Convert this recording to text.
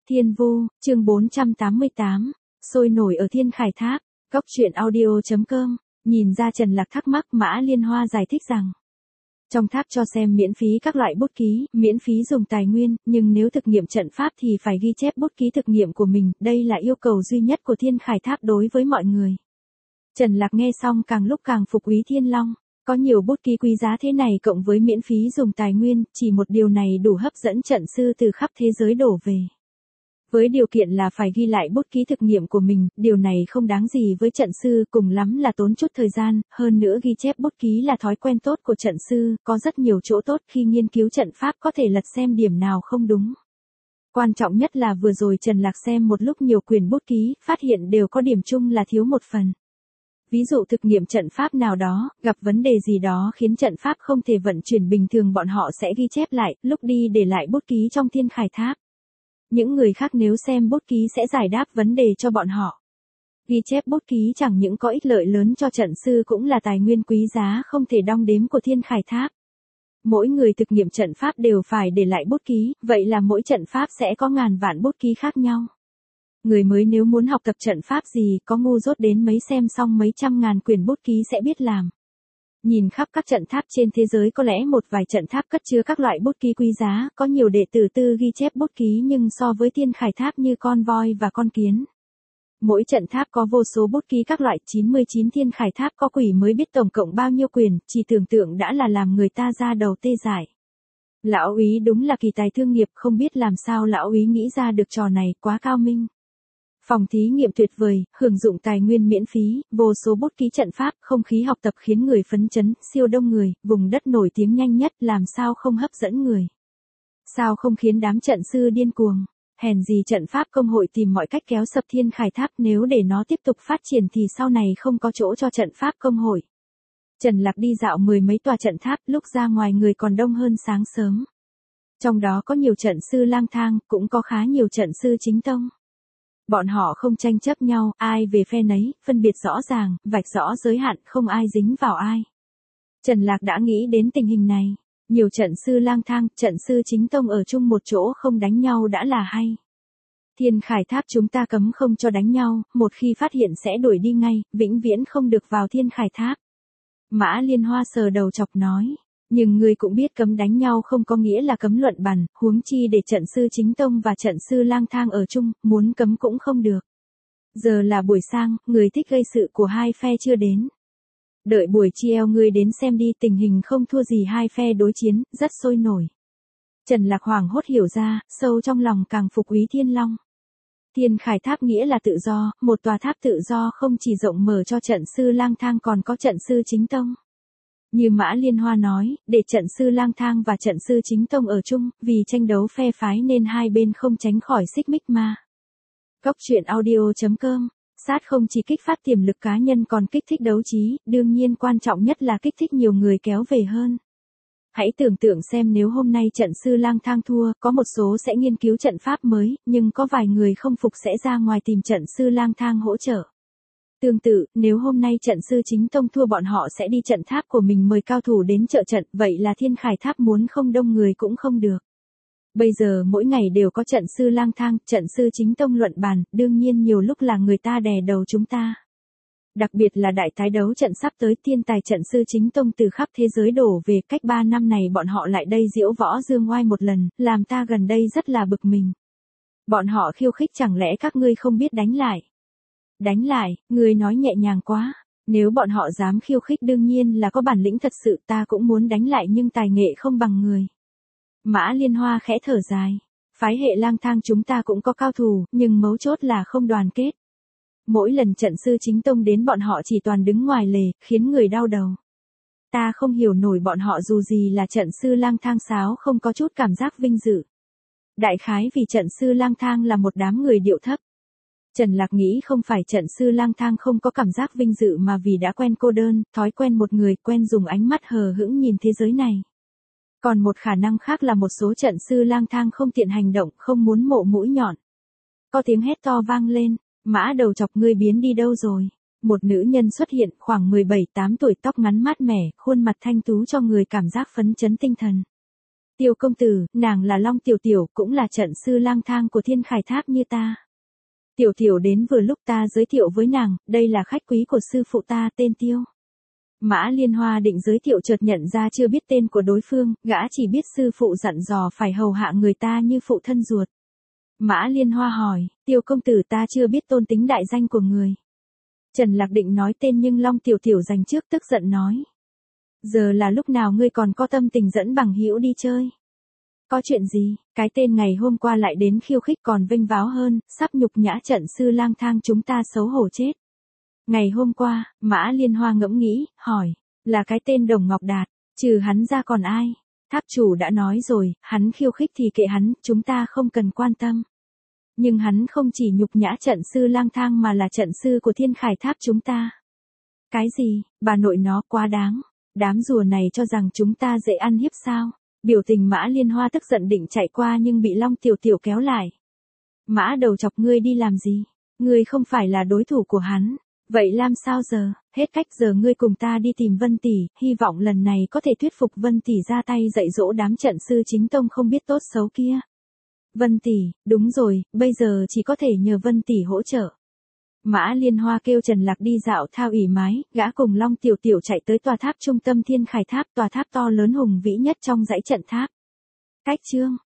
Thiên Vu, chương 488, sôi nổi ở Thiên Khải Tháp, góc truyện audio.com, nhìn ra Trần Lạc thắc mắc Mã Liên Hoa giải thích rằng. Trong tháp cho xem miễn phí các loại bút ký, miễn phí dùng tài nguyên, nhưng nếu thực nghiệm trận pháp thì phải ghi chép bút ký thực nghiệm của mình, đây là yêu cầu duy nhất của Thiên Khải Tháp đối với mọi người. Trần Lạc nghe xong càng lúc càng phục Úy Thiên Long. Có nhiều bút ký quý giá thế này cộng với miễn phí dùng tài nguyên, chỉ một điều này đủ hấp dẫn trận sư từ khắp thế giới đổ về. Với điều kiện là phải ghi lại bút ký thực nghiệm của mình, điều này không đáng gì với trận sư, cùng lắm là tốn chút thời gian, hơn nữa ghi chép bút ký là thói quen tốt của trận sư, có rất nhiều chỗ tốt khi nghiên cứu trận pháp có thể lật xem điểm nào không đúng. Quan trọng nhất là vừa rồi Trần Lạc xem một lúc nhiều quyển bút ký, phát hiện đều có điểm chung là thiếu một phần. Ví dụ thực nghiệm trận pháp nào đó, gặp vấn đề gì đó khiến trận pháp không thể vận chuyển bình thường bọn họ sẽ ghi chép lại, lúc đi để lại bút ký trong Thiên Khải Tháp. Những người khác nếu xem bút ký sẽ giải đáp vấn đề cho bọn họ. Ghi chép bút ký chẳng những có ích lợi lớn cho trận sư cũng là tài nguyên quý giá không thể đong đếm của Thiên Khải Tháp. Mỗi người thực nghiệm trận pháp đều phải để lại bút ký, vậy là mỗi trận pháp sẽ có ngàn vạn bút ký khác nhau. Người mới nếu muốn học tập trận pháp gì có ngu dốt đến mấy xem xong mấy trăm ngàn quyển bút ký sẽ biết làm. Nhìn khắp các trận tháp trên thế giới có lẽ một vài trận tháp cất chứa các loại bút ký quý giá, có nhiều đệ tử tư ghi chép bút ký nhưng so với Thiên Khải Tháp như con voi và con kiến. Mỗi trận tháp có vô số bút ký các loại, 99 Thiên Khải Tháp có quỷ mới biết tổng cộng bao nhiêu quyển, chỉ tưởng tượng đã là làm người ta ra đầu tê dại. Lão Úy đúng là kỳ tài thương nghiệp, không biết làm sao lão Úy nghĩ ra được trò này, quá cao minh. Phòng thí nghiệm tuyệt vời, hưởng dụng tài nguyên miễn phí, vô số bút ký trận pháp, không khí học tập khiến người phấn chấn, siêu đông người, vùng đất nổi tiếng nhanh nhất, làm sao không hấp dẫn người. Sao không khiến đám trận sư điên cuồng, hèn gì trận pháp công hội tìm mọi cách kéo sập Thiên Khải Tháp, nếu để nó tiếp tục phát triển thì sau này không có chỗ cho trận pháp công hội. Trần Lạc đi dạo mười mấy tòa trận tháp, lúc ra ngoài người còn đông hơn sáng sớm. Trong đó có nhiều trận sư lang thang, cũng có khá nhiều trận sư chính tông. Bọn họ không tranh chấp nhau, ai về phe nấy, phân biệt rõ ràng, vạch rõ giới hạn, không ai dính vào ai. Trần Lạc đã nghĩ đến tình hình này. Nhiều trận sư lang thang, trận sư chính tông ở chung một chỗ không đánh nhau đã là hay. Thiên Khải Tháp chúng ta cấm không cho đánh nhau, một khi phát hiện sẽ đuổi đi ngay, vĩnh viễn không được vào Thiên Khải Tháp. Mã Liên Hoa sờ đầu chọc nói. Nhưng người cũng biết cấm đánh nhau không có nghĩa là cấm luận bàn, huống chi để trận sư chính tông và trận sư lang thang ở chung, muốn cấm cũng không được. Giờ là buổi sang, người thích gây sự của hai phe chưa đến. Đợi buổi chiều ngươi đến xem đi, tình hình không thua gì hai phe đối chiến, rất sôi nổi. Trần Lạc hoảng hốt hiểu ra, sâu trong lòng càng phục Úy Thiên Long. Thiên Khải Tháp nghĩa là tự do, một tòa tháp tự do không chỉ rộng mở cho trận sư lang thang còn có trận sư chính tông. Như Mã Liên Hoa nói, để trận sư lang thang và trận sư chính tông ở chung, vì tranh đấu phe phái nên hai bên không tránh khỏi xích mích mà. Góc truyện audio.com, sát không chỉ kích phát tiềm lực cá nhân còn kích thích đấu trí, đương nhiên quan trọng nhất là kích thích nhiều người kéo về hơn. Hãy tưởng tượng xem nếu hôm nay trận sư lang thang thua, có một số sẽ nghiên cứu trận pháp mới, nhưng có vài người không phục sẽ ra ngoài tìm trận sư lang thang hỗ trợ. Tương tự, nếu hôm nay trận sư chính tông thua bọn họ sẽ đi trận tháp của mình mời cao thủ đến trợ trận, vậy là Thiên Khải Tháp muốn không đông người cũng không được. Bây giờ mỗi ngày đều có trận sư lang thang, trận sư chính tông luận bàn, đương nhiên nhiều lúc là người ta đè đầu chúng ta. Đặc biệt là đại tái đấu trận sắp tới, thiên tài trận sư chính tông từ khắp thế giới đổ về, cách 3 năm này bọn họ lại đây diễu võ dương oai một lần, làm ta gần đây rất là bực mình. Bọn họ khiêu khích chẳng lẽ các ngươi không biết đánh lại? Đánh lại, người nói nhẹ nhàng quá. Nếu bọn họ dám khiêu khích đương nhiên là có bản lĩnh thật sự, ta cũng muốn đánh lại nhưng tài nghệ không bằng người. Mã Liên Hoa khẽ thở dài. Phái hệ lang thang chúng ta cũng có cao thủ, nhưng mấu chốt là không đoàn kết. Mỗi lần trận sư chính tông đến bọn họ chỉ toàn đứng ngoài lề, khiến người đau đầu. Ta không hiểu nổi bọn họ dù gì là trận sư lang thang sáo không có chút cảm giác vinh dự. Đại khái vì trận sư lang thang là một đám người điệu thấp. Trần Lạc nghĩ không phải trận sư lang thang không có cảm giác vinh dự mà vì đã quen cô đơn, thói quen một người, quen dùng ánh mắt hờ hững nhìn thế giới này. Còn một khả năng khác là một số trận sư lang thang không tiện hành động, không muốn mộ mũi nhọn. Có tiếng hét to vang lên, Mã đầu chọc ngươi biến đi đâu rồi? Một nữ nhân xuất hiện, khoảng 17-8 tuổi, tóc ngắn mát mẻ, khuôn mặt thanh tú cho người cảm giác phấn chấn tinh thần. Tiêu công tử, nàng là Long Tiểu Tiểu, cũng là trận sư lang thang của Thiên Khải Tháp như ta. Tiểu Tiểu đến vừa lúc ta giới thiệu với nàng, đây là khách quý của sư phụ ta tên Tiêu. Mã Liên Hoa định giới thiệu chợt nhận ra chưa biết tên của đối phương, gã chỉ biết sư phụ dặn dò phải hầu hạ người ta như phụ thân ruột. Mã Liên Hoa hỏi, Tiêu công tử ta chưa biết tôn tính đại danh của người. Trần Lạc định nói tên nhưng Long Tiểu Tiểu dành trước tức giận nói. Giờ là lúc nào ngươi còn có tâm tình dẫn bằng hữu đi chơi? Có chuyện gì, cái tên ngày hôm qua lại đến khiêu khích còn vênh váo hơn, sắp nhục nhã trận sư lang thang chúng ta xấu hổ chết. Ngày hôm qua, Mã Liên Hoa ngẫm nghĩ, hỏi, là cái tên Đồng Ngọc Đạt, trừ hắn ra còn ai? Tháp chủ đã nói rồi, hắn khiêu khích thì kệ hắn, chúng ta không cần quan tâm. Nhưng hắn không chỉ nhục nhã trận sư lang thang mà là trận sư của Thiên Khải Tháp chúng ta. Cái gì, bà nội nó quá đáng. Đám rùa này cho rằng chúng ta dễ ăn hiếp sao? Biểu tình Mã Liên Hoa tức giận định chạy qua nhưng bị Long Tiểu Tiểu kéo lại. Mã đầu chọc ngươi đi làm gì? Ngươi không phải là đối thủ của hắn. Vậy làm sao giờ? Hết cách giờ ngươi cùng ta đi tìm Vân Tỷ, hy vọng lần này có thể thuyết phục Vân Tỷ ra tay dạy dỗ đám trận sư chính tông không biết tốt xấu kia. Vân Tỷ, đúng rồi, bây giờ chỉ có thể nhờ Vân Tỷ hỗ trợ. Mã Liên Hoa kêu Trần Lạc đi dạo thao ỉ mái, gã cùng Long Tiểu Tiểu chạy tới tòa tháp trung tâm Thiên Khải Tháp, tòa tháp to lớn hùng vĩ nhất trong dãy trận tháp. Cách chương